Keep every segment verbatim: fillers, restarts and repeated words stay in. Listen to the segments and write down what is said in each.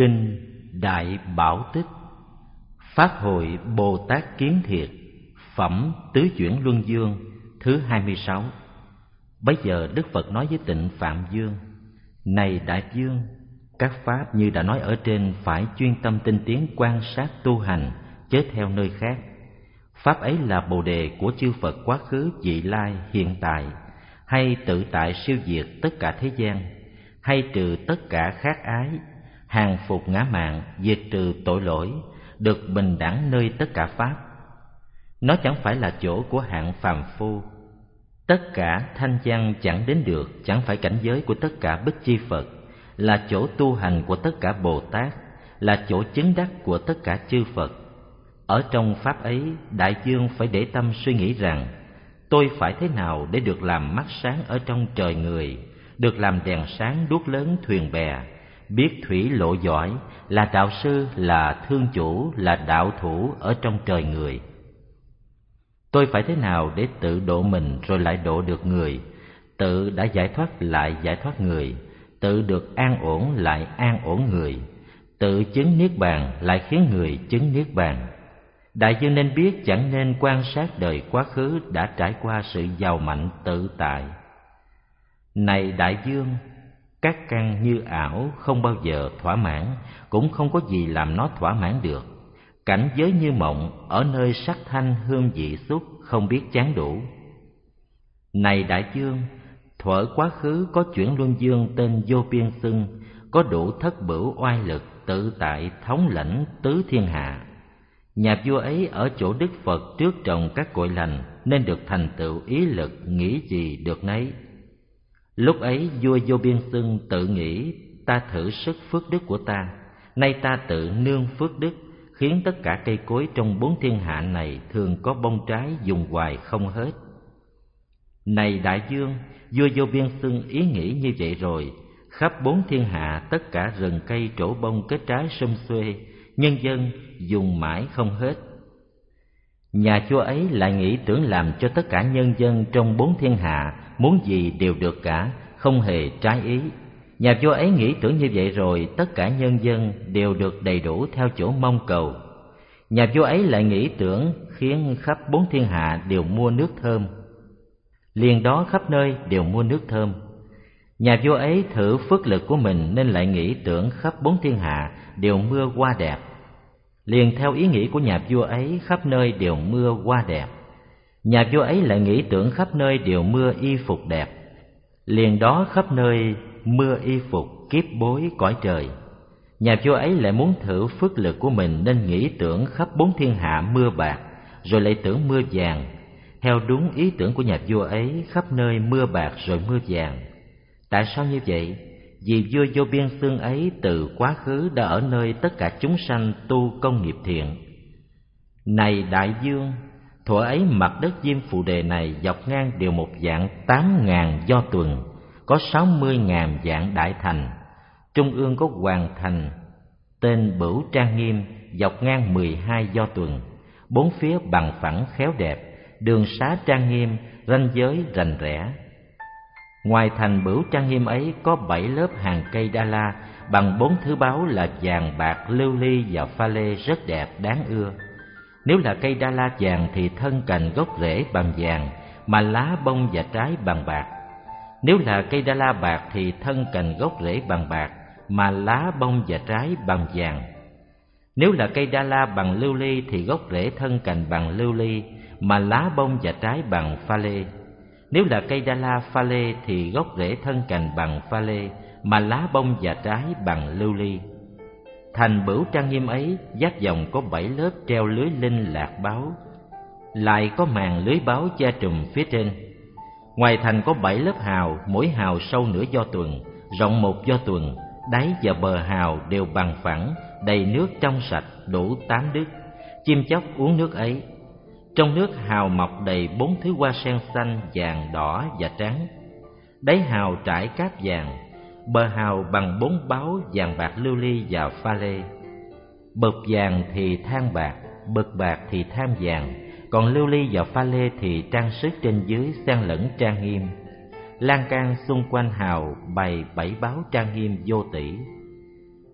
Kinh Đại Bảo Tích, Pháp hội Bồ Tát Kiến Thiệt, phẩm Tứ Chuyển Luân Dương thứ hai mươi sáu. Bấy giờ Đức Phật nói với Tịnh Phạm Dương: Này Đại Dương, các pháp như đã nói ở trên phải chuyên tâm tinh tiến quan sát tu hành, chớ theo nơi khác. Pháp ấy là bồ đề của chư Phật quá khứ, vị lai, hiện tại, hay tự tại siêu diệt tất cả thế gian, hay trừ tất cả khát ái, hàng phục ngã mạn, diệt trừ tội lỗi, được bình đẳng nơi tất cả pháp. Nó chẳng phải là chỗ của hạng phàm phu. Tất cả thanh văn chẳng đến được, chẳng phải cảnh giới của tất cả Bích Chi Phật, là chỗ tu hành của tất cả Bồ Tát, là chỗ chứng đắc của tất cả chư Phật. Ở trong pháp ấy, Đại Dương phải để tâm suy nghĩ rằng: tôi phải thế nào để được làm mắt sáng ở trong trời người, được làm đèn sáng đuốc lớn thuyền bè, biết thủy lộ giỏi, là đạo sư, là thương chủ, là đạo thủ ở trong trời người. Tôi phải thế nào để tự độ mình rồi lại độ được người, tự đã giải thoát lại giải thoát người, tự được an ổn lại an ổn người, tự chứng niết bàn lại khiến người chứng niết bàn. Đại Dương nên biết, chẳng nên quan sát đời quá khứ đã trải qua sự giàu mạnh tự tại. Này Đại Dương, các căn như ảo không bao giờ thỏa mãn, cũng không có gì làm nó thỏa mãn được. Cảnh giới như mộng, ở nơi sắc thanh hương vị xúc, không biết chán đủ. Này Đại Dương, thuở quá khứ có chuyển luân dương tên Vô Biên Xưng, có đủ thất bửu oai lực, tự tại thống lãnh tứ thiên hạ. Nhà vua ấy ở chỗ Đức Phật trước trồng các cội lành, nên được thành tựu ý lực, nghĩ gì được nấy. Lúc ấy vua Vô Biên Xưng tự nghĩ: ta thử sức phước đức của ta, nay ta tự nương phước đức, khiến tất cả cây cối trong bốn thiên hạ này thường có bông trái dùng hoài không hết. Này Đại Dương, vua Vô Biên Xưng ý nghĩ như vậy rồi, khắp bốn thiên hạ tất cả rừng cây trổ bông kết trái sum xuê, nhân dân dùng mãi không hết. Nhà vua ấy lại nghĩ tưởng làm cho tất cả nhân dân trong bốn thiên hạ muốn gì đều được cả, không hề trái ý. Nhà vua ấy nghĩ tưởng như vậy rồi, tất cả nhân dân đều được đầy đủ theo chỗ mong cầu. Nhà vua ấy lại nghĩ tưởng khiến khắp bốn thiên hạ đều mua nước thơm, liền đó khắp nơi đều mua nước thơm. Nhà vua ấy thử phước lực của mình nên lại nghĩ tưởng khắp bốn thiên hạ đều mưa hoa đẹp, liền theo ý nghĩ của nhà vua ấy khắp nơi đều mưa hoa đẹp. Nhà vua ấy lại nghĩ tưởng khắp nơi đều mưa y phục đẹp, liền đó khắp nơi mưa y phục kiếp bối cõi trời. Nhà vua ấy lại muốn thử phước lực của mình nên nghĩ tưởng khắp bốn thiên hạ mưa bạc, rồi lại tưởng mưa vàng. Theo đúng ý tưởng của nhà vua ấy, khắp nơi mưa bạc rồi mưa vàng. Tại sao như vậy? Vì vua Vô Biên Xưng ấy từ quá khứ đã ở nơi tất cả chúng sanh tu công nghiệp thiện. Này Đại Dương, thuở ấy mặt đất Diêm Phù Đề này dọc ngang đều một dạng tám ngàn do tuần, có sáu mươi ngàn dạng đại thành. Trung ương có hoàng thành tên Bửu Trang Nghiêm, dọc ngang mười hai do tuần, bốn phía bằng phẳng khéo đẹp, đường xá trang nghiêm, ranh giới rành rẽ. Ngoài thành Bửu Trang Nghiêm ấy có bảy lớp hàng cây đa la bằng bốn thứ báu là vàng, bạc, lưu ly và pha lê rất đẹp đáng ưa. Nếu là cây đa la vàng thì thân cành gốc rễ bằng vàng, mà lá bông và trái bằng bạc. Nếu là cây đa la bạc thì thân cành gốc rễ bằng bạc, mà lá bông và trái bằng vàng. Nếu là cây đa la bằng lưu ly thì gốc rễ thân cành bằng lưu ly, mà lá bông và trái bằng pha lê. Nếu là cây đa la pha lê thì gốc rễ thân cành bằng pha lê, mà lá bông và trái bằng lưu ly. Thành Bửu Trang Nghiêm ấy dát dòng có bảy lớp treo lưới linh lạc báo, lại có màn lưới báo che trùm phía trên. Ngoài thành có bảy lớp hào, mỗi hào sâu nửa do tuần, rộng một do tuần, đáy và bờ hào đều bằng phẳng, đầy nước trong sạch, đủ tám đức. Chim chóc uống nước ấy. Trong nước hào mọc đầy bốn thứ hoa sen xanh, vàng, đỏ và trắng. Đáy hào trải cát vàng, bờ hào bằng bốn báu vàng, bạc, lưu ly và pha lê. Bậc vàng thì than bạc, bậc bạc thì than vàng, còn lưu ly và pha lê thì trang sức trên dưới xen lẫn trang nghiêm. Lan can xung quanh hào bày bảy báu trang nghiêm vô tỷ.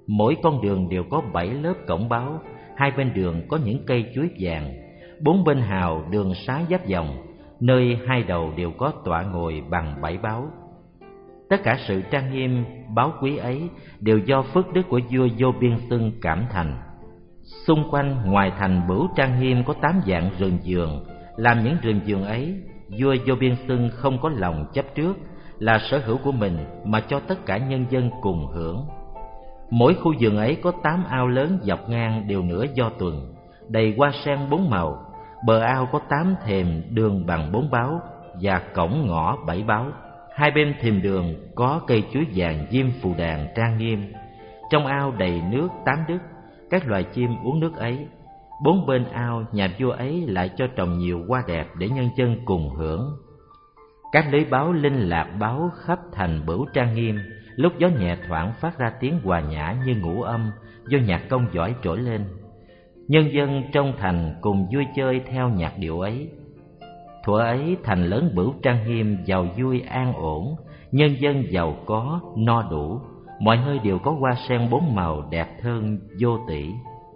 Mỗi con đường đều có bảy lớp cổng báo, hai bên đường có những cây chuối vàng, bốn bên hào đường sá giáp vòng, nơi hai đầu đều có tọa ngồi bằng bảy báo. Tất cả sự trang nghiêm báu quý ấy đều do phước đức của vua Vô Biên Xưng cảm thành. Xung quanh ngoài thành Bửu Trang Nghiêm có tám vạn rừng vườn, làm những rừng vườn ấy, vua Vô Biên Xưng không có lòng chấp trước, là sở hữu của mình mà cho tất cả nhân dân cùng hưởng. Mỗi khu vườn ấy có tám ao lớn dọc ngang đều nửa do tuần, đầy hoa sen bốn màu. Bờ ao có tám thềm đường bằng bốn báo và cổng ngõ bảy báo. Hai bên thềm đường có cây chuối vàng diêm phù đàn trang nghiêm. Trong ao đầy nước tám đức, các loài chim uống nước ấy. Bốn bên ao nhà vua ấy lại cho trồng nhiều hoa đẹp để nhân dân cùng hưởng. Các lưới báo linh lạc báo khắp thành Bửu Trang Nghiêm, lúc gió nhẹ thoảng phát ra tiếng hòa nhã như ngũ âm do nhạc công giỏi trỗi lên. Nhân dân trong thành cùng vui chơi theo nhạc điệu ấy. Thuở ấy thành lớn Bửu Trang Nghiêm giàu vui an ổn, nhân dân giàu có no đủ, mọi nơi đều có hoa sen bốn màu đẹp thơm vô tỷ.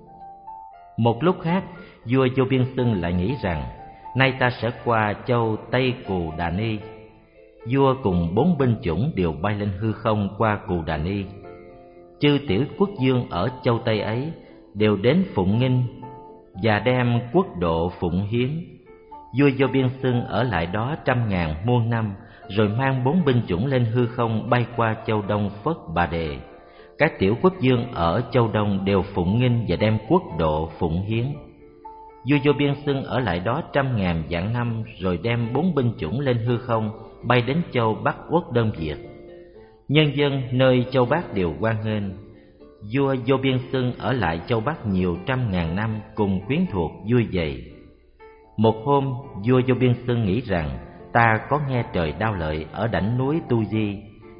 Một lúc khác, vua Vô Biên Xưng lại nghĩ rằng nay ta sẽ qua châu Tây Cù Đà Ni. Vua cùng bốn binh chủng đều bay lên hư không qua Cù Đà Ni. Chư tiểu quốc vương ở châu Tây ấy đều đến phụng nghinh và đem quốc độ phụng hiến. Vua Vô Biên Xưng ở lại đó trăm ngàn muôn năm, rồi mang bốn binh chủng lên hư không bay qua châu Đông Phất Bà Đề. Các tiểu quốc vương ở châu Đông đều phụng nghinh và đem quốc độ phụng hiến. Vua Vô Biên Xưng ở lại đó trăm ngàn vạn năm, rồi đem bốn binh chủng lên hư không bay đến châu Bắc Quốc Đơn Việt. Nhân dân nơi châu Bắc đều hoan nghênh. Vua Vô Biên Xưng ở lại châu Bắc nhiều trăm ngàn năm cùng quyến thuộc vui vầy. Một hôm, vua Vô Biên Xưng nghĩ rằng ta có nghe trời đao lợi ở đỉnh núi Tu Di,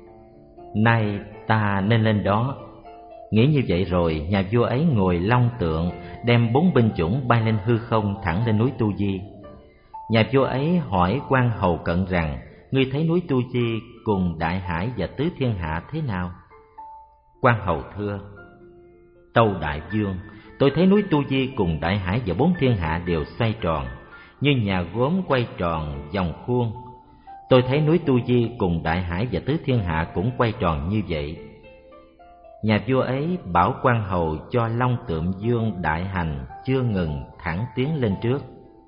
nay ta nên lên đó. Nghĩ như vậy rồi, nhà vua ấy ngồi long tượng, đem bốn binh chủng bay lên hư không thẳng lên núi Tu Di. Nhà vua ấy hỏi quan hầu cận rằng: ngươi thấy núi Tu Di cùng đại hải và tứ thiên hạ thế nào? Quan hầu thưa: tâu đại vương, tôi thấy núi Tu Di cùng đại hải và bốn thiên hạ đều xoay tròn, như nhà gốm quay tròn vòng khuôn. Tôi thấy núi Tu Di cùng đại hải và tứ thiên hạ cũng quay tròn như vậy. Nhà vua ấy bảo quan hầu cho long tượng dương đại hành chưa ngừng thẳng tiến lên trước.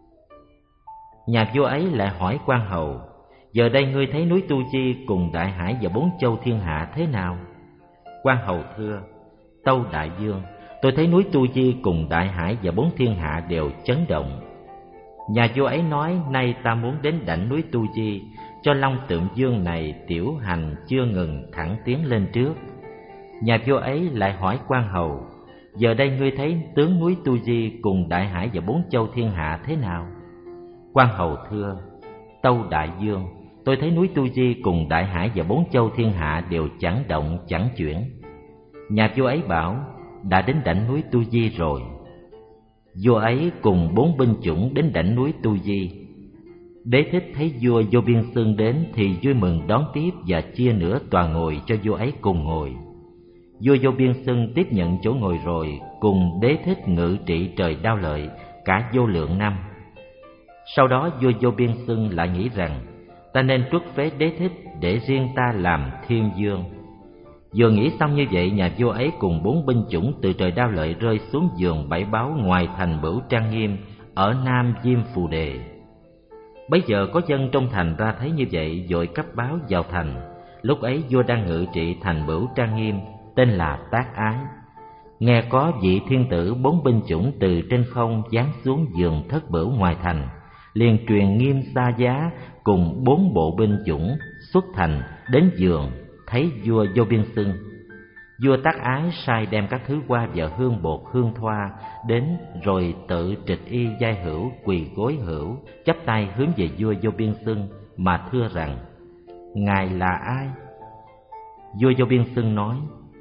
Nhà vua ấy lại hỏi quan hầu: giờ đây ngươi thấy núi Tu Di cùng đại hải và bốn châu thiên hạ thế nào? Quan hầu thưa: tâu đại vương, tôi thấy núi Tu Di cùng đại hải và bốn thiên hạ đều chấn động. Nhà vua ấy nói: nay ta muốn đến đỉnh núi Tu Di, cho long tượng dương này tiểu hành chưa ngừng thẳng tiến lên trước. Nhà vua ấy lại hỏi quan hầu: giờ đây ngươi thấy tướng núi Tu Di cùng đại hải và bốn châu thiên hạ thế nào? Quan hầu thưa: tâu đại vương, tôi thấy núi Tu Di cùng đại hải và bốn châu thiên hạ đều chẳng động chẳng chuyển. Nhà vua ấy bảo: đã đến đỉnh núi Tu Di rồi. Vua ấy cùng bốn binh chủng đến đỉnh núi Tu Di. Đế thích thấy vua Vô Biên Xưng đến thì vui mừng đón tiếp và chia nửa tòa ngồi cho vua ấy cùng ngồi. Vua Vô Biên Xưng tiếp nhận chỗ ngồi rồi, cùng đế thích ngự trị trời đao lợi cả vô lượng năm. Sau đó vua Vô Biên Xưng lại nghĩ rằng ta nên truất phế đế thích để riêng ta làm thiên vương. Vừa nghĩ xong như vậy, nhà vua ấy cùng bốn binh chủng từ trời đao lợi rơi xuống vườn bảy báo ngoài thành Bửu Trang Nghiêm ở Nam Diêm Phù Đề. Bấy giờ có dân trong thành ra thấy như vậy, vội cấp báo vào thành. Lúc ấy vua đang ngự trị thành Bửu Trang Nghiêm, tên là Tác Ái. Nghe có vị thiên tử bốn binh chủng từ trên không giáng xuống vườn thất bửu ngoài thành, liền truyền Nghiêm Sa Giá cùng bốn bộ binh chủng xuất thành đến vườn thấy vua Vô Biên Xưng. Vua Tác Ái sai đem các thứ hoa và hương bột hương thoa đến, rồi tự trịch y giai hữu quỳ gối hữu, chắp tay hướng về vua Vô Biên Xưng mà thưa rằng: ngài là ai? Vua Vô Biên Xưng nói: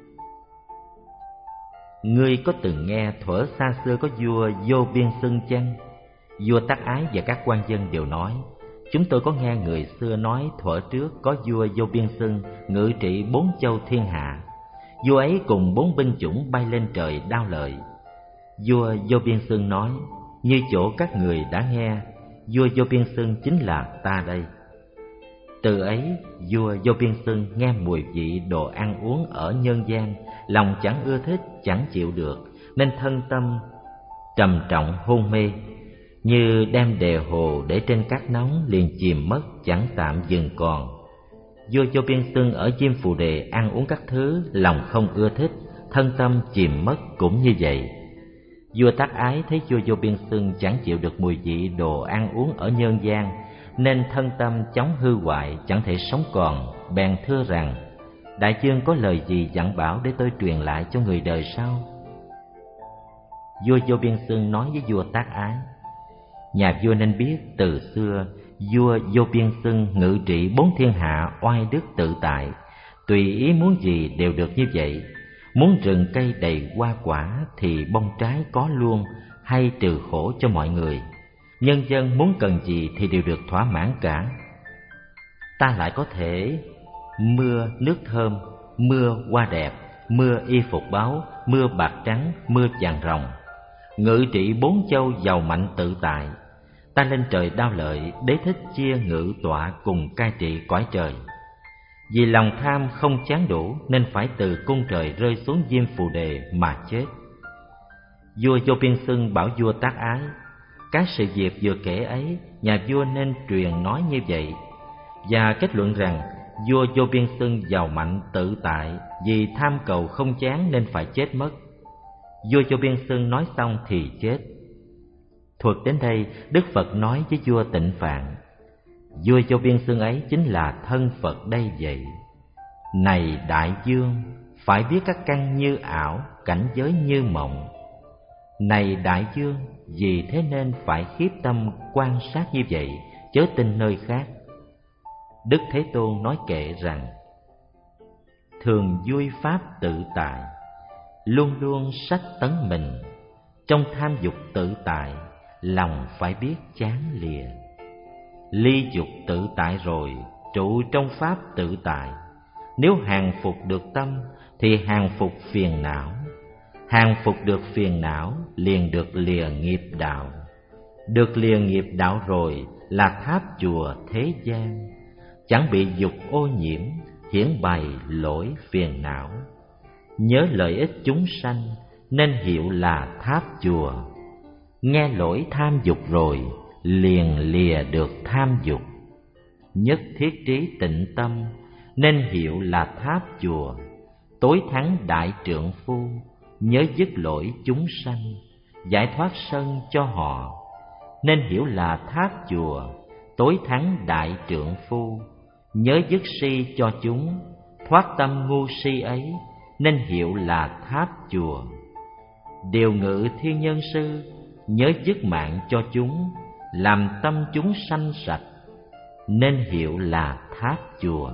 ngươi có từng nghe thuở xa xưa có vua Vô Biên Xưng chăng? Vua Tác Ái và các quan dân đều nói: chúng tôi có nghe người xưa nói thuở trước có vua Vô Biên Xưng ngự trị bốn châu thiên hạ. Vua ấy cùng bốn binh chủng bay lên trời đao lợi. Vua Vô Biên Xưng nói: như chỗ các người đã nghe, vua Vô Biên Xưng chính là ta đây. Từ ấy, vua Vô Biên Xưng nghe mùi vị đồ ăn uống ở nhân gian, lòng chẳng ưa thích, chẳng chịu được, nên thân tâm trầm trọng hôn mê, như đem đề hồ để trên cát nóng, liền chìm mất, chẳng tạm dừng còn. Vua Vô Biên Xưng ở Diêm Phù Đề ăn uống các thứ, lòng không ưa thích, thân tâm chìm mất cũng như vậy. Vua Tác Ái thấy vua Vô Biên Xưng chẳng chịu được mùi vị đồ ăn uống ở nhân gian, nên thân tâm chóng hư hoại, chẳng thể sống còn, bèn thưa rằng: đại vương có lời gì dặn bảo để tôi truyền lại cho người đời sau? Vua Vô Biên Xưng nói với vua Tác Ái: nhà vua nên biết, từ xưa vua Vô Biên Xưng ngự trị bốn thiên hạ oai đức tự tại, tùy ý muốn gì đều được như vậy. Muốn rừng cây đầy hoa quả thì bông trái có luôn, hay trừ khổ cho mọi người. Nhân dân muốn cần gì thì đều được thỏa mãn cả. Ta lại có thể mưa nước thơm, mưa hoa đẹp, mưa y phục báu, mưa bạc trắng, mưa vàng ròng, ngự trị bốn châu giàu mạnh tự tại. Ta lên trời đao lợi, đế thích chia ngự tọa cùng cai trị cõi trời. Vì lòng tham không chán đủ, nên phải từ cung trời rơi xuống Diêm Phù Đề mà chết. Vua Vô Biên Xưng bảo vua Tác Ái: các sự việc vừa kể ấy, nhà vua nên truyền nói như vậy, và kết luận rằng vua Vô Biên Xưng giàu mạnh tự tại, vì tham cầu không chán nên phải chết mất. Vua Vô Biên Xưng nói xong thì chết. Thuật đến đây, Đức Phật nói với vua Tịnh Phạn: vua Vô Biên Xưng ấy chính là thân Phật đây vậy. Này đại vương, phải biết các căn như ảo, cảnh giới như mộng. Này đại vương, vì thế nên phải khiếp tâm quan sát như vậy, chớ tin nơi khác. Đức Thế Tôn nói kệ rằng: thường vui pháp tự tại, luôn luôn sách tấn mình. Trong tham dục tự tại, lòng phải biết chán lìa. Ly dục tự tại rồi, trụ trong pháp tự tại. Nếu hàng phục được tâm, thì hàng phục phiền não. Hàng phục được phiền não, liền được lìa nghiệp đạo. Được lìa nghiệp đạo rồi, là tháp chùa thế gian. Chẳng bị dục ô nhiễm, hiển bày lỗi phiền não. Nhớ lợi ích chúng sanh, nên hiệu là tháp chùa. Nghe lỗi tham dục rồi, liền lìa được tham dục. Nhất thiết trí tịnh tâm, nên hiệu là tháp chùa. Tối thắng đại trượng phu, nhớ dứt lỗi chúng sanh, giải thoát sân cho họ. Nên hiểu là tháp chùa. Tối thắng đại trượng phu, nhớ dứt si cho chúng, thoát tâm ngu si ấy, nên hiệu là tháp chùa. Điều ngự thiên nhân sư, nhớ dứt mạng cho chúng, làm tâm chúng sanh sạch, nên hiệu là tháp chùa.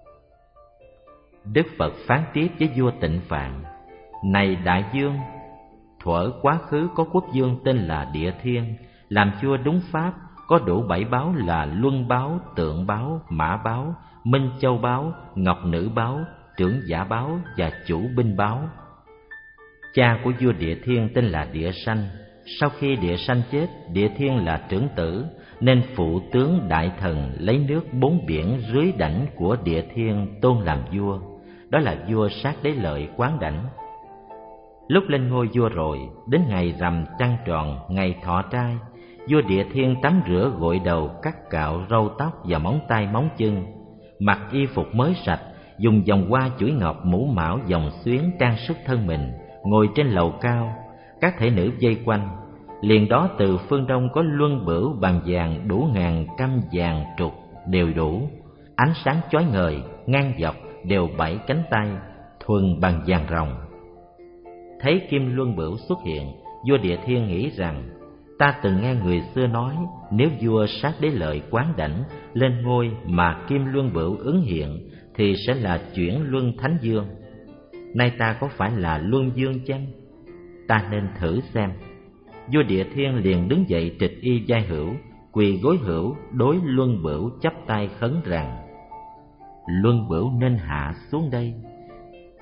Đức Phật phán tiếp với vua Tịnh Phạn: này đại vương, thuở quá khứ có quốc vương tên là Địa Thiên, làm vua đúng pháp, có đủ bảy báo là Luân báo, Tượng báo, Mã báo, Minh Châu báo, Ngọc Nữ báo, Trưởng Giả báo và Chủ Binh báo. Cha của vua Địa Thiên tên là Địa Sanh. Sau khi Địa Sanh chết, Địa Thiên là trưởng tử, nên phụ tướng đại thần lấy nước bốn biển dưới đảnh của Địa Thiên tôn làm vua. Đó là vua Sát Đế Lợi Quán Đảnh. Lúc lên ngôi vua rồi, đến ngày rằm trăng tròn, ngày thọ trai, vua Địa Thiên tắm rửa gội đầu, cắt cạo râu tóc và móng tay móng chân, mặc y phục mới sạch, dùng vòng hoa chuỗi ngọc mũ mão vòng xuyến trang sức thân mình, ngồi trên lầu cao, các thể nữ vây quanh. Liền đó từ phương đông có luân bửu bằng vàng đủ ngàn căm vàng trục đều đủ, ánh sáng chói ngời, ngang dọc đều bảy cánh tay, thuần bằng vàng ròng. Thấy kim luân bửu xuất hiện, vua Địa Thiên nghĩ rằng: ta từng nghe người xưa nói, nếu vua Sát Đế Lợi Quán Đảnh lên ngôi mà kim luân bửu ứng hiện, thì sẽ là chuyển luân thánh dương. Nay ta có phải là luân dương chăng? Ta nên thử xem. Vua Địa Thiên liền đứng dậy trịch y vai hữu, quỳ gối hữu, đối luân bửu chắp tay khấn rằng: luân bửu nên hạ xuống đây.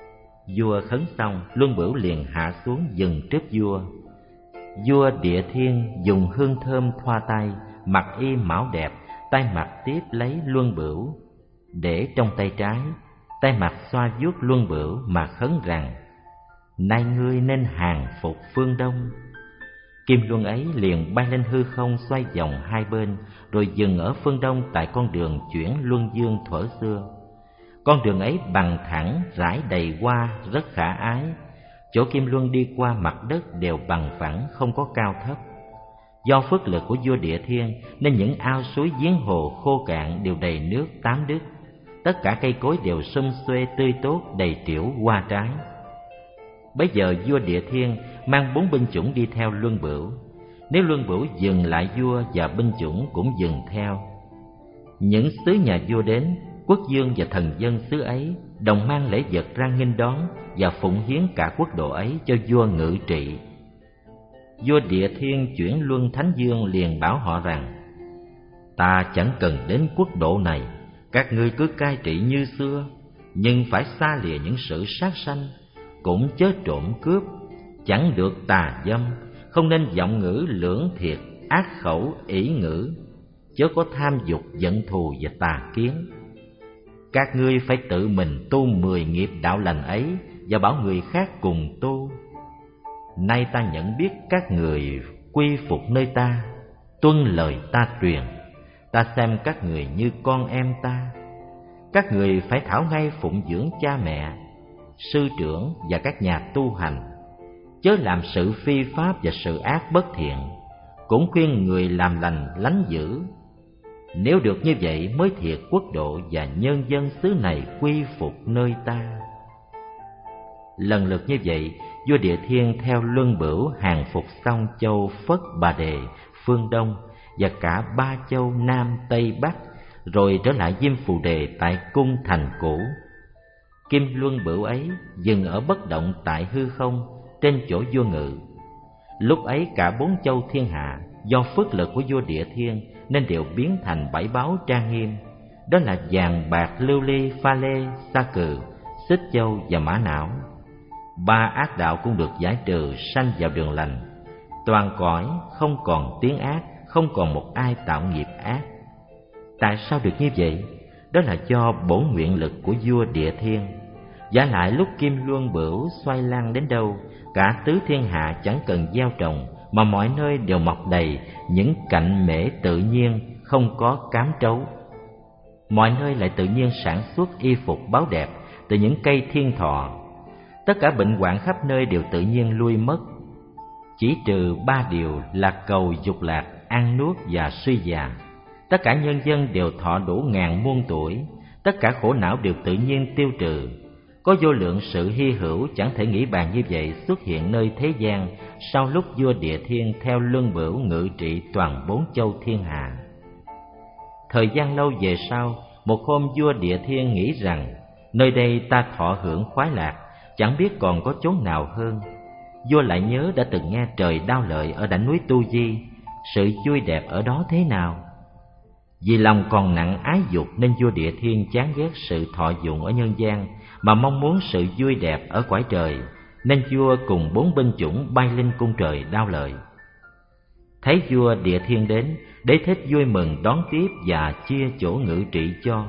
Vua khấn xong, Luân Bửu liền hạ xuống dừng trước vua. Vua Địa Thiên dùng hương thơm thoa tay, mặc y mão đẹp, tay mặt tiếp lấy Luân Bửu để trong tay trái, tay mặt xoa vuốt Luân Bửu mà khấn rằng: nay ngươi nên hàng phục phương Đông. Kim luân ấy liền bay lên hư không, xoay vòng hai bên, rồi dừng ở phương Đông tại con đường chuyển Luân Dương thuở xưa. Con đường ấy bằng thẳng, rải đầy hoa, rất khả ái. Chỗ Kim Luân đi qua mặt đất đều bằng phẳng, không có cao thấp. Do phước lực của vua Địa Thiên nên những ao suối giếng hồ khô cạn đều đầy nước tám đức. Tất cả cây cối đều sum xuê tươi tốt, đầy trĩu hoa trái. Bấy giờ vua Địa Thiên mang bốn binh chủng đi theo Luân Bửu. Nếu Luân Bửu dừng lại, vua và binh chủng cũng dừng theo. Những sứ nhà vua đến, quốc vương và thần dân xứ ấy đồng mang lễ vật ra nghênh đón và phụng hiến cả quốc độ ấy cho vua ngự trị. Vua Địa Thiên chuyển Luân Thánh Dương liền bảo họ rằng: ta chẳng cần đến quốc độ này, các ngươi cứ cai trị như xưa, nhưng phải xa lìa những sự sát sanh, cũng chớ trộm cướp, chẳng được tà dâm, không nên vọng ngữ lưỡng thiệt, ác khẩu ỷ ngữ, chớ có tham dục giận thù và tà kiến. Các ngươi phải tự mình tu mười nghiệp đạo lành ấy và bảo người khác cùng tu. Nay ta nhận biết các người quy phục nơi ta, tuân lời ta truyền, ta xem các người như con em ta. Các người phải thảo ngay phụng dưỡng cha mẹ, sư trưởng và các nhà tu hành, chớ làm sự phi pháp và sự ác bất thiện, cũng khuyên người làm lành lánh dữ. Nếu được như vậy mới thiệt quốc độ và nhân dân xứ này quy phục nơi ta. Lần lượt như vậy, vua Địa Thiên theo Luân Bửu hàng phục xong châu Phất Bà Đề, phương Đông và cả ba châu Nam, Tây, Bắc, rồi trở lại Diêm Phù Đề tại cung thành cũ. Kim Luân Bửu ấy dừng ở bất động tại hư không, trên chỗ vua ngự. Lúc ấy cả bốn châu thiên hạ do phước lực của vua Địa Thiên nên đều biến thành bảy báu trang nghiêm, đó là vàng, bạc, lưu ly, pha lê, sa cừ, xích châu và mã não. Ba ác đạo cũng được giải trừ, sanh vào đường lành. Toàn cõi không còn tiếng ác, không còn một ai tạo nghiệp ác. Tại sao được như vậy? Đó là do bổn nguyện lực của vua Địa Thiên. Giả lại lúc Kim Luân Bửu xoay lan đến đâu, cả tứ thiên hạ chẳng cần gieo trồng, mà mọi nơi đều mọc đầy những cạnh mễ tự nhiên, không có cám trấu. Mọi nơi lại tự nhiên sản xuất y phục báo đẹp từ những cây thiên thọ. Tất cả bệnh hoạn khắp nơi đều tự nhiên lui mất, chỉ trừ ba điều là cầu, dục lạc, ăn nuốt và suy già. Tất cả nhân dân đều thọ đủ ngàn muôn tuổi, tất cả khổ não đều tự nhiên tiêu trừ. Có vô lượng sự hy hữu chẳng thể nghĩ bàn như vậy xuất hiện nơi thế gian sau lúc vua Địa Thiên theo Luân Bửu ngự trị toàn bốn châu thiên hạ. Thời gian lâu về sau, một hôm vua Địa Thiên nghĩ rằng nơi đây ta thọ hưởng khoái lạc, chẳng biết còn có chốn nào hơn. Vua lại nhớ đã từng nghe trời Đao Lợi ở đỉnh núi Tu Di, sự vui đẹp ở đó thế nào. Vì lòng còn nặng ái dục nên vua Địa Thiên chán ghét sự thọ dụng ở nhân gian, mà mong muốn sự vui đẹp ở cõi trời, nên vua cùng bốn binh chủng bay lên cung trời Đao Lợi. Thấy vua Địa Thiên đến, Đế Thích vui mừng đón tiếp và chia chỗ ngự trị cho.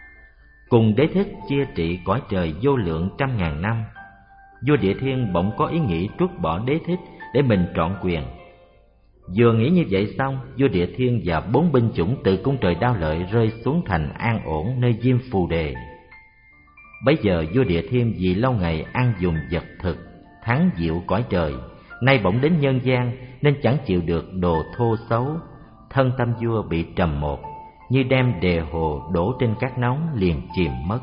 Cùng Đế Thích chia trị cõi trời vô lượng trăm ngàn năm. Vua Địa Thiên bỗng có ý nghĩ trút bỏ Đế Thích để mình trọn quyền. Vừa nghĩ như vậy xong, vua Địa Thiên và bốn binh chủng từ cung trời Đao Lợi rơi xuống thành an ổn nơi Diêm Phù Đề. Bấy giờ vua Địa Thiên vì lâu ngày ăn dùng vật thực, thắng diệu cõi trời, nay bỗng đến nhân gian nên chẳng chịu được đồ thô xấu. Thân tâm vua bị trầm một, như đem đề hồ đổ trên cát nóng liền chìm mất.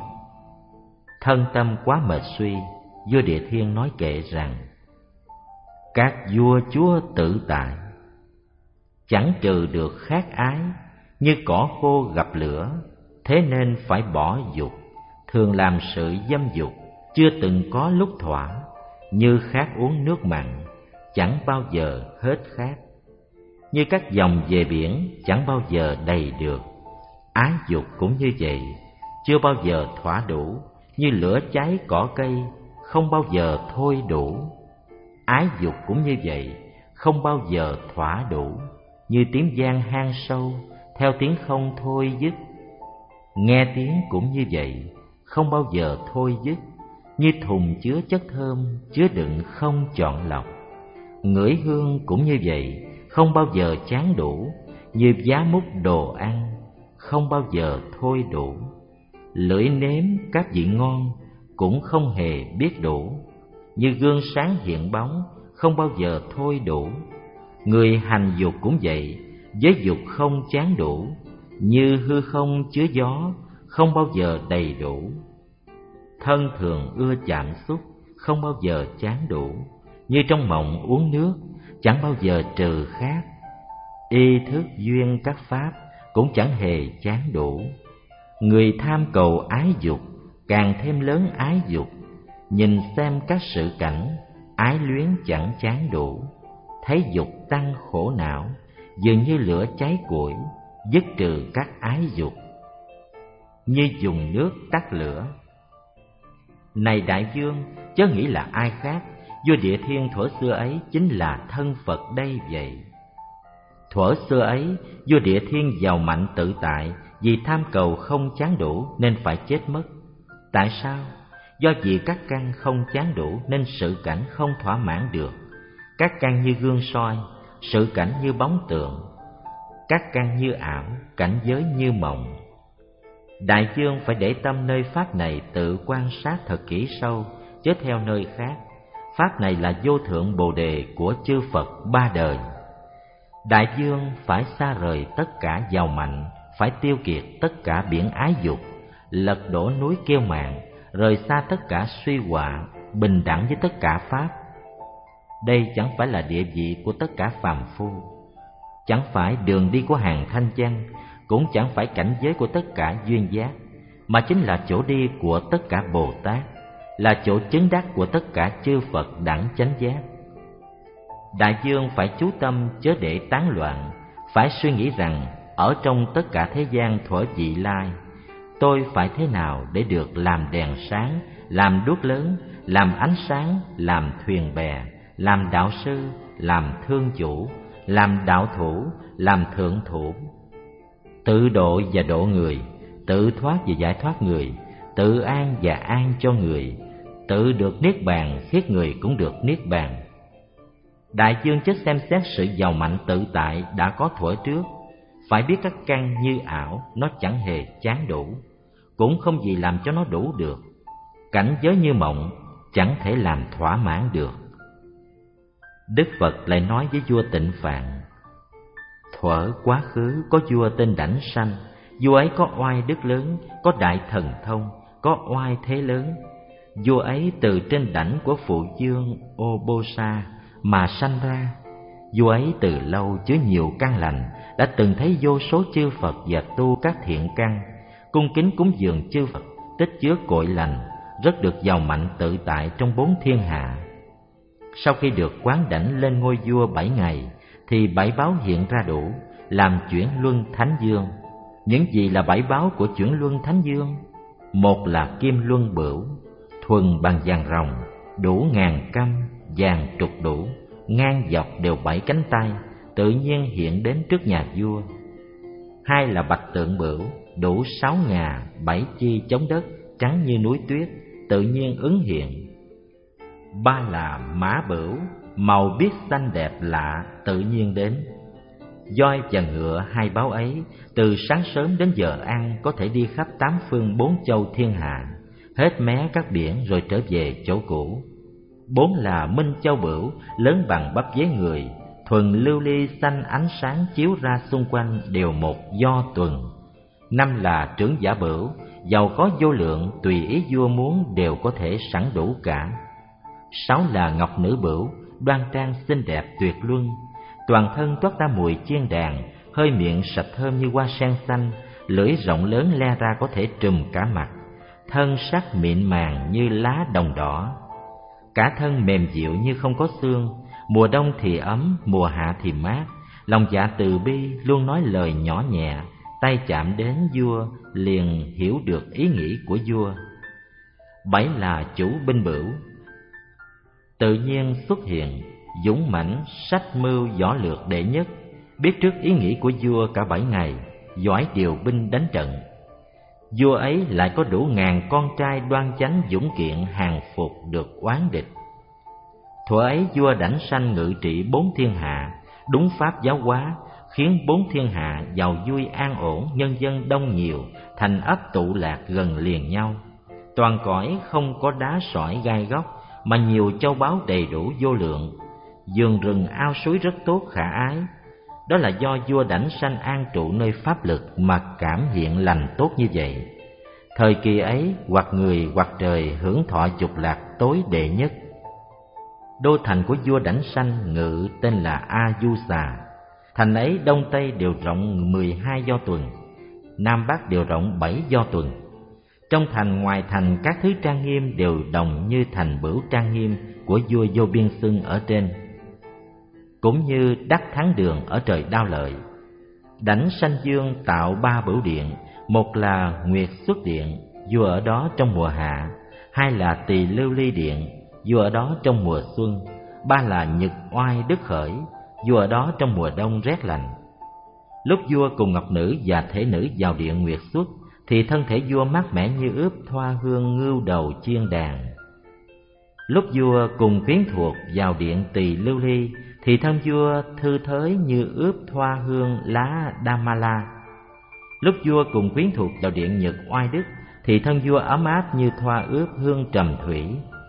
Thân tâm quá mệt suy, vua Địa Thiên nói kệ rằng: các vua chúa tự tại, chẳng trừ được khát ái, như cỏ khô gặp lửa, thế nên phải bỏ dục. Thường làm sự dâm dục, chưa từng có lúc thỏa, như khát uống nước mặn, chẳng bao giờ hết khát. Như các dòng về biển, chẳng bao giờ đầy được. Ái dục cũng như vậy, chưa bao giờ thỏa đủ, như lửa cháy cỏ cây, không bao giờ thôi đủ. Ái dục cũng như vậy, không bao giờ thỏa đủ, như tiếng vang hang sâu, theo tiếng không thôi dứt. Nghe tiếng cũng như vậy, không bao giờ thôi dứt, như thùng chứa chất thơm, chứa đựng không chọn lọc. Ngửi hương cũng như vậy, không bao giờ chán đủ, như giá múc đồ ăn, không bao giờ thôi đủ. Lưỡi nếm các vị ngon, cũng không hề biết đủ, như gương sáng hiện bóng, không bao giờ thôi đủ. Người hành dục cũng vậy, với dục không chán đủ, như hư không chứa gió, không bao giờ đầy đủ. Thân thường ưa chạm xúc, không bao giờ chán đủ, như trong mộng uống nước, chẳng bao giờ trừ khát. Y thức duyên các pháp, cũng chẳng hề chán đủ. Người tham cầu ái dục, càng thêm lớn ái dục. Nhìn xem các sự cảnh, ái luyến chẳng chán đủ. Thấy dục tăng khổ não, dường như lửa cháy củi, dứt trừ các ái dục, như dùng nước tắt lửa. Này đại vương, chớ nghĩ là ai khác, vua Địa Thiên thuở xưa ấy chính là thân Phật đây vậy. Thuở xưa ấy, vua Địa Thiên giàu mạnh tự tại, vì tham cầu không chán đủ nên phải chết mất. Tại sao? Do vì các căn không chán đủ nên sự cảnh không thỏa mãn được. Các căn như gương soi, sự cảnh như bóng tượng. Các căn như ảo, cảnh giới như mộng. Đại vương phải để tâm nơi pháp này tự quan sát thật kỹ sâu, chớ theo nơi khác. Pháp này là vô thượng bồ đề của chư Phật ba đời. Đại vương phải xa rời tất cả giàu mạnh, phải tiêu kiệt tất cả biển ái dục, lật đổ núi Kiêu Mạn, rời xa tất cả suy họa, bình đẳng với tất cả pháp. Đây chẳng phải là địa vị của tất cả phàm phu, chẳng phải đường đi của hàng thanh văn, cũng chẳng phải cảnh giới của tất cả duyên giác, mà chính là chỗ đi của tất cả Bồ Tát, là chỗ chứng đắc của tất cả chư Phật đẳng chánh giác. Đại vương phải chú tâm chớ để tán loạn, phải suy nghĩ rằng ở trong tất cả thế gian thuở vị lai, tôi phải thế nào để được làm đèn sáng, làm đuốc lớn, làm ánh sáng, làm thuyền bè, làm đạo sư, làm thương chủ, làm đạo thủ, làm thượng thủ. Tự độ và độ người, tự thoát và giải thoát người, tự an và an cho người, tự được niết bàn, khiến người cũng được niết bàn. Đại vương chớ xem xét sự giàu mạnh tự tại đã có thuở trước, phải biết các căn như ảo, nó chẳng hề chán đủ, cũng không gì làm cho nó đủ được. Cảnh giới như mộng, chẳng thể làm thỏa mãn được. Đức Phật lại nói với vua Tịnh Phạn: thuở quá khứ có vua tên Đảnh Sanh, vua ấy có oai đức lớn, có đại thần thông, có oai thế lớn. Vua ấy từ trên đảnh của phụ vương Ô Bô Sa mà sanh ra. Vua ấy từ lâu chứa nhiều căn lành, đã từng thấy vô số chư Phật và tu các thiện căn, cung kính cúng dường chư Phật, tích chứa cội lành, rất được giàu mạnh tự tại trong bốn thiên hạ. Sau khi được quán đảnh lên ngôi vua bảy ngày, thì bảy báo hiện ra đủ, làm chuyển luân thánh dương. Những gì là bảy báo của chuyển luân thánh dương? Một là kim luân bửu, thuần bằng vàng ròng, đủ ngàn căm, vàng trục đủ, ngang dọc đều bảy cánh tay, tự nhiên hiện đến trước nhà vua. Hai là bạch tượng bửu, đủ sáu ngà, bảy chi chống đất, trắng như núi tuyết, tự nhiên ứng hiện. Ba là mã bửu, màu biếc xanh đẹp lạ, tự nhiên đến. Voi và ngựa hai báo ấy, từ sáng sớm đến giờ ăn có thể đi khắp tám phương bốn châu thiên hạ, hết mé các biển rồi trở về chỗ cũ. Bốn là minh châu bửu, lớn bằng bắp dế người, thuần lưu ly xanh ánh sáng chiếu ra xung quanh đều một do tuần. Năm là trưởng giả bửu, giàu có vô lượng, tùy ý vua muốn đều có thể sẵn đủ cả. Sáu là ngọc nữ bửu, đoan trang xinh đẹp tuyệt luân, toàn thân toát ra mùi chiên đàn, hơi miệng sạch thơm như hoa sen xanh, lưỡi rộng lớn le ra có thể trùm cả mặt, thân sắc mịn màng như lá đồng đỏ, cả thân mềm dịu như không có xương, mùa đông thì ấm, mùa hạ thì mát, lòng dạ từ bi, luôn nói lời nhỏ nhẹ, tay chạm đến vua liền hiểu được ý nghĩ của vua. Bảy là chủ binh bửu, tự nhiên xuất hiện, dũng mãnh, sách mưu võ lược đệ nhất, biết trước ý nghĩ của vua cả bảy ngày, giỏi điều binh đánh trận. Vua ấy lại có đủ ngàn con trai đoan chánh dũng kiện hàng phục được oán địch. Thuở ấy vua Đảnh Sanh ngự trị bốn thiên hạ, đúng pháp giáo hóa, khiến bốn thiên hạ giàu vui an ổn, nhân dân đông nhiều, thành ấp tụ lạc gần liền nhau. Toàn cõi không có đá sỏi gai góc, mà nhiều châu báu đầy đủ vô lượng, vườn rừng ao suối rất tốt khả ái. Đó là do vua Đảnh Sanh an trụ nơi pháp lực mà cảm hiện lành tốt như vậy. Thời kỳ ấy, hoặc người hoặc trời hưởng thọ dục lạc tối đệ nhất. Đô thành của vua Đảnh Sanh ngự tên là A Du Xà. Thành ấy đông tây đều rộng mười hai do tuần, nam bắc đều rộng bảy do tuần. Trong thành ngoài thành các thứ trang nghiêm đều đồng như thành bửu trang nghiêm của vua Vô Biên Xưng ở trên, cũng như đắc thắng đường ở trời Đao Lợi. Đảnh Sanh Dương tạo ba bửu điện, một là Nguyệt Xuất Điện, vua ở đó trong mùa hạ; hai là Tỳ Lưu Ly Điện, vua ở đó trong mùa xuân; ba là Nhật Oai Đức Khởi, vua ở đó trong mùa đông rét lạnh. Lúc vua cùng ngọc nữ và thể nữ vào điện Nguyệt Xuất, thì thân thể vua mát mẻ như ướp thoa hương ngưu đầu chiên đàn. Lúc vua cùng quyến thuộc vào điện Tỳ Lưu Ly, thì thân vua thư thới như ướp thoa hương lá Damala. Lúc vua cùng quyến thuộc vào điện Nhật Oai Đức, thì thân vua ấm áp như thoa ướp hương trầm thủy.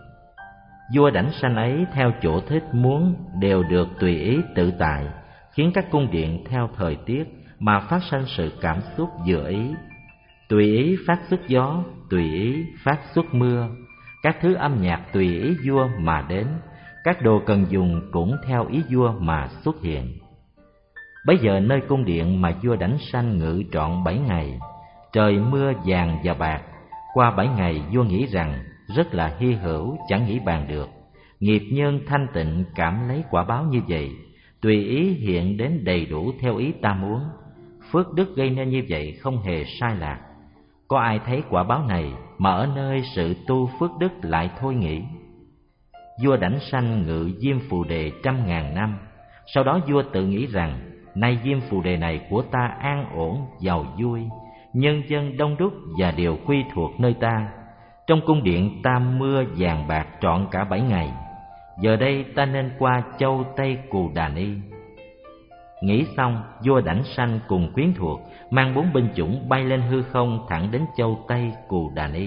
Vua Đảnh Sanh ấy theo chỗ thích muốn đều được tùy ý tự tại, khiến các cung điện theo thời tiết mà phát sinh sự cảm xúc vừa ý. Tùy ý phát xuất gió, tùy ý phát xuất mưa, các thứ âm nhạc tùy ý vua mà đến, các đồ cần dùng cũng theo ý vua mà xuất hiện. Bấy giờ nơi cung điện mà vua Đảnh Sanh ngự trọn bảy ngày, trời mưa vàng và bạc. Qua bảy ngày vua nghĩ rằng rất là hy hữu, chẳng nghĩ bàn được. Nghiệp nhân thanh tịnh cảm lấy quả báo như vậy, tùy ý hiện đến đầy đủ theo ý ta muốn. Phước đức gây nên như vậy không hề sai lạc. Có ai thấy quả báo này mà ở nơi sự tu phước đức lại thôi nghĩ? Vua Đảnh Sanh ngự Diêm Phù Đề trăm ngàn năm. Sau đó vua tự nghĩ rằng, nay Diêm Phù Đề này của ta an ổn, giàu vui, nhân dân đông đúc và đều quy thuộc nơi ta. Trong cung điện ta mưa vàng bạc trọn cả bảy ngày. Giờ đây ta nên qua châu Tây Cù Đà Ni. Nghĩ xong, vua Đảnh Sanh cùng quyến thuộc mang bốn binh chủng bay lên hư không thẳng đến châu Tây Cù Đà Ni.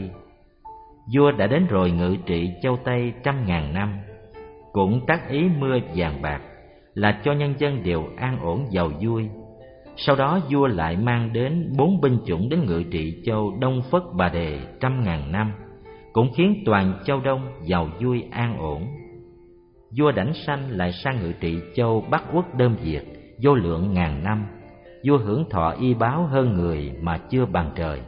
Vua đã đến rồi ngự trị châu Tây trăm ngàn năm, cũng tác ý mưa vàng bạc là cho nhân dân đều an ổn giàu vui. Sau đó vua lại mang đến bốn binh chủng đến ngự trị châu Đông Phất Bà Đề trăm ngàn năm, cũng khiến toàn châu Đông giàu vui an ổn. Vua Đảnh Sanh lại sang ngự trị châu Bắc Quốc Đơm Việt vô lượng ngàn năm. Vua hưởng thọ y báo hơn người mà chưa bằng trời.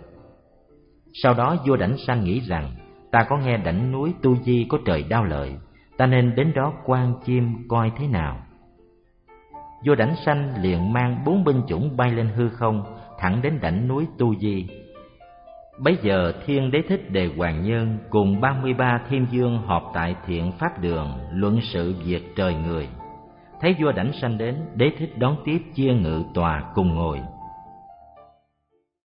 Sau đó vua Đảnh Sanh nghĩ rằng, ta có nghe đỉnh núi Tu Di có trời Đao Lợi, ta nên đến đó quan chiêm coi thế nào. Vua Đảnh Sanh liền mang bốn binh chủng bay lên hư không thẳng đến đỉnh núi Tu Di. Bấy giờ Thiên Đế Thích Đề Hoàng Nhân cùng ba mươi ba thiên vương họp tại Thiện Pháp Đường luận sự việc trời người. Thấy vua Đảnh Sanh đến, Đế Thích đón tiếp chia ngự tòa cùng ngồi.